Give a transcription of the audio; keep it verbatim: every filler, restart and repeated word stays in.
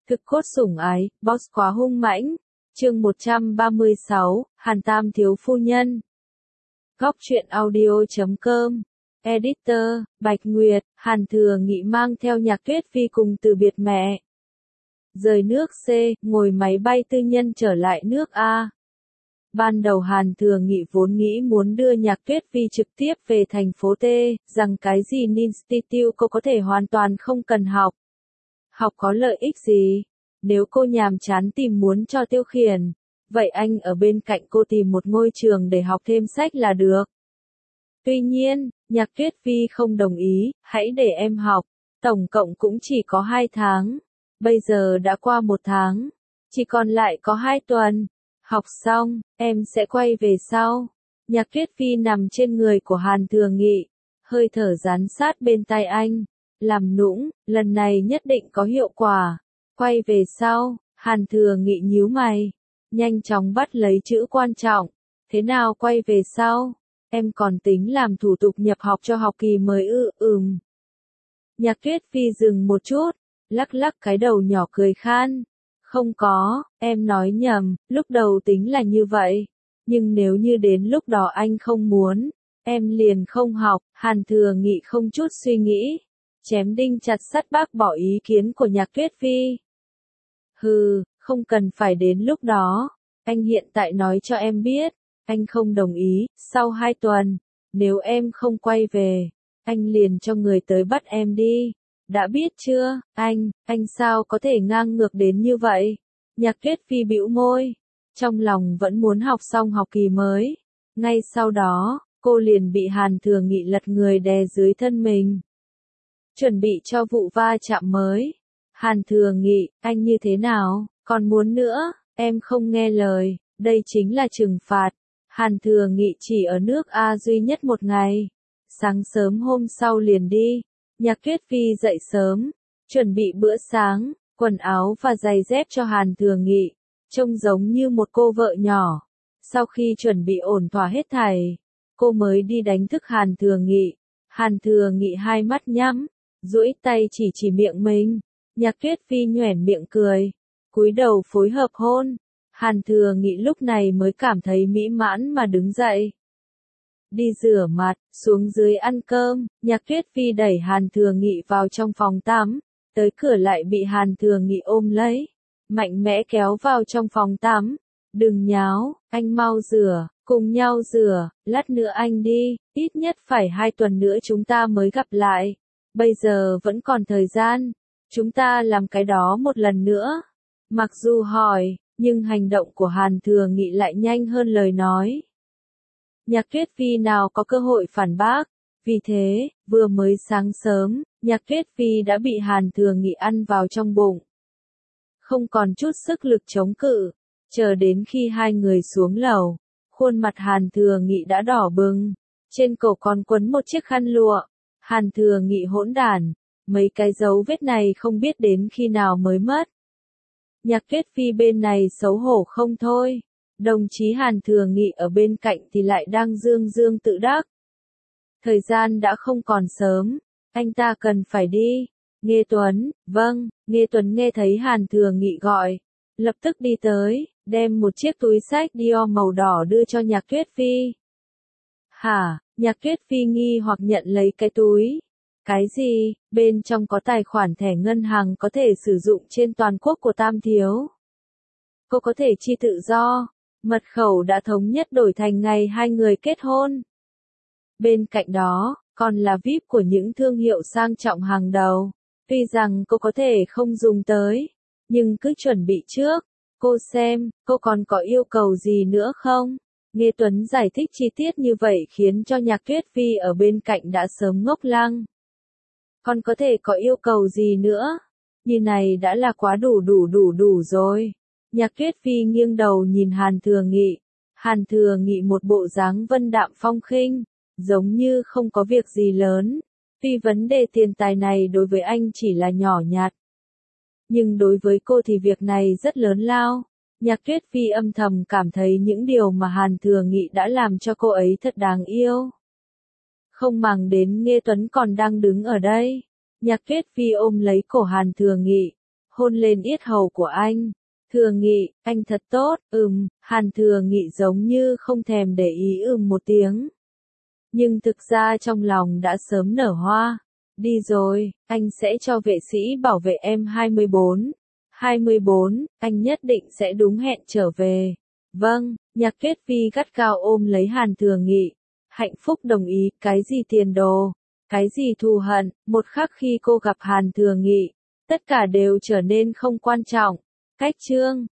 Thực cốt sủng ái, boss quá hung mãnh. Chương một trăm ba mươi sáu, Hàn Tam thiếu phu nhân. Góc truyện audio chấm com. Editor, Bạch Nguyệt. Hàn Thừa Nghị mang theo Nhạc Tuyết Phi cùng từ biệt mẹ. Rời nước C, ngồi máy bay tư nhân trở lại nước A. Ban đầu Hàn Thừa Nghị vốn nghĩ muốn đưa Nhạc Tuyết Phi trực tiếp về thành phố T, rằng cái gì Institute cô có thể hoàn toàn không cần học. Học có lợi ích gì? Nếu cô nhàm chán tìm muốn cho tiêu khiển, vậy anh ở bên cạnh cô tìm một ngôi trường để học thêm sách là được. Tuy nhiên, Nhạc Tuyết Phi không đồng ý, hãy để em học, tổng cộng cũng chỉ có hai tháng. Bây giờ đã qua một tháng, chỉ còn lại có hai tuần. Học xong, em sẽ quay về sau. Nhạc Tuyết Phi nằm trên người của Hàn Thừa Nghị, hơi thở dán sát bên tai anh, làm nũng, lần này nhất định có hiệu quả. Quay về sau, Hàn Thừa Nghị nhíu mày, nhanh chóng bắt lấy chữ quan trọng. Thế nào quay về sau? Em còn tính làm thủ tục nhập học cho học kỳ mới ư? Ừm. Nhạc Tuyết Phi dừng một chút, lắc lắc cái đầu nhỏ cười khan. Không có, em nói nhầm, lúc đầu tính là như vậy. Nhưng nếu như đến lúc đó anh không muốn, em liền không học. Hàn Thừa Nghị không chút suy nghĩ, chém đinh chặt sắt bác bỏ ý kiến của Nhạc Tuyết Phi. Hừ, không cần phải đến lúc đó. Anh hiện tại nói cho em biết, anh không đồng ý. Sau hai tuần, nếu em không quay về, anh liền cho người tới bắt em đi. Đã biết chưa? Anh, anh sao có thể ngang ngược đến như vậy? Nhạc Tuyết Phi bĩu môi, trong lòng vẫn muốn học xong học kỳ mới. Ngay sau đó, cô liền bị Hàn Thừa Nghị lật người đè dưới thân mình. Chuẩn bị cho vụ va chạm mới. Hàn Thừa Nghị, anh như thế nào? Còn muốn nữa? Em không nghe lời, đây chính là trừng phạt. Hàn Thừa Nghị chỉ ở nước A duy nhất một ngày. Sáng sớm hôm sau liền đi. Nhạc Tuyết Phi dậy sớm, chuẩn bị bữa sáng, quần áo và giày dép cho Hàn Thừa Nghị, trông giống như một cô vợ nhỏ. Sau khi chuẩn bị ổn thỏa hết thảy, cô mới đi đánh thức Hàn Thừa Nghị. Hàn Thừa Nghị hai mắt nhắm, duỗi tay chỉ chỉ miệng mình. Nhạc Tuyết Phi nhoẻn miệng cười, cúi đầu phối hợp hôn. Hàn Thừa Nghị lúc này mới cảm thấy mỹ mãn mà đứng dậy. Đi rửa mặt, xuống dưới ăn cơm. Nhạc Tuyết Phi đẩy Hàn Thừa Nghị vào trong phòng tắm, tới cửa lại bị Hàn Thừa Nghị ôm lấy, mạnh mẽ kéo vào trong phòng tắm. Đừng nháo, anh mau rửa, cùng nhau rửa, lát nữa anh đi, ít nhất phải hai tuần nữa chúng ta mới gặp lại. Bây giờ vẫn còn thời gian, chúng ta làm cái đó một lần nữa. Mặc dù hỏi, nhưng hành động của Hàn Thừa Nghị lại nhanh hơn lời nói. Nhạc Tuyết Phi nào có cơ hội phản bác, vì thế, vừa mới sáng sớm, Nhạc Tuyết Phi đã bị Hàn Thừa Nghị ăn vào trong bụng. Không còn chút sức lực chống cự, chờ đến khi hai người xuống lầu, khuôn mặt Hàn Thừa Nghị đã đỏ bừng, trên cổ còn quấn một chiếc khăn lụa. Hàn Thừa Nghị hỗn đản, mấy cái dấu vết này không biết đến khi nào mới mất. Nhạc Tuyết Phi bên này xấu hổ không thôi. Đồng chí Hàn Thừa Nghị ở bên cạnh thì lại đang dương dương tự đắc. Thời gian đã không còn sớm, anh ta cần phải đi. Nghê Tuấn, vâng. Nghê Tuấn nghe thấy Hàn Thừa Nghị gọi, lập tức đi tới, đem một chiếc túi xách Dior màu đỏ đưa cho Nhạc Tuyết Phi. Hả? Nhạc Tuyết Phi nghi hoặc nhận lấy cái túi. Cái gì? Bên trong có tài khoản thẻ ngân hàng có thể sử dụng trên toàn quốc của Tam thiếu. Cô có thể chi tự do. Mật khẩu đã thống nhất đổi thành ngày hai người kết hôn. Bên cạnh đó, còn là vi ai pi của những thương hiệu sang trọng hàng đầu. Tuy rằng cô có thể không dùng tới, nhưng cứ chuẩn bị trước. Cô xem, cô còn có yêu cầu gì nữa không? Nghê Tuấn giải thích chi tiết như vậy khiến cho Nhạc Tuyết Phi ở bên cạnh đã sớm ngốc lăng. Còn có thể có yêu cầu gì nữa? Như này đã là quá đủ đủ đủ đủ rồi. Nhạc Tuyết Phi nghiêng đầu nhìn Hàn Thừa Nghị. Hàn Thừa Nghị một bộ dáng vân đạm phong khinh, giống như không có việc gì lớn. Tuy vấn đề tiền tài này đối với anh chỉ là nhỏ nhặt, nhưng đối với cô thì việc này rất lớn lao. Nhạc Tuyết Phi âm thầm cảm thấy những điều mà Hàn Thừa Nghị đã làm cho cô ấy thật đáng yêu. Không màng đến Nghê Tuấn còn đang đứng ở đây. Nhạc Tuyết Phi ôm lấy cổ Hàn Thừa Nghị, hôn lên yết hầu của anh. Thừa Nghị, anh thật tốt, ừm, Hàn Thừa Nghị giống như không thèm để ý ừm một tiếng. Nhưng thực ra trong lòng đã sớm nở hoa. Đi rồi, anh sẽ cho vệ sĩ bảo vệ em hai mươi bốn. hai mươi bốn, anh nhất định sẽ đúng hẹn trở về. Vâng, Nhạc Tuyết Vi gắt gao ôm lấy Hàn Thừa Nghị. Hạnh phúc đồng ý, cái gì tiền đồ, cái gì thù hận, một khắc khi cô gặp Hàn Thừa Nghị, tất cả đều trở nên không quan trọng. Cách chương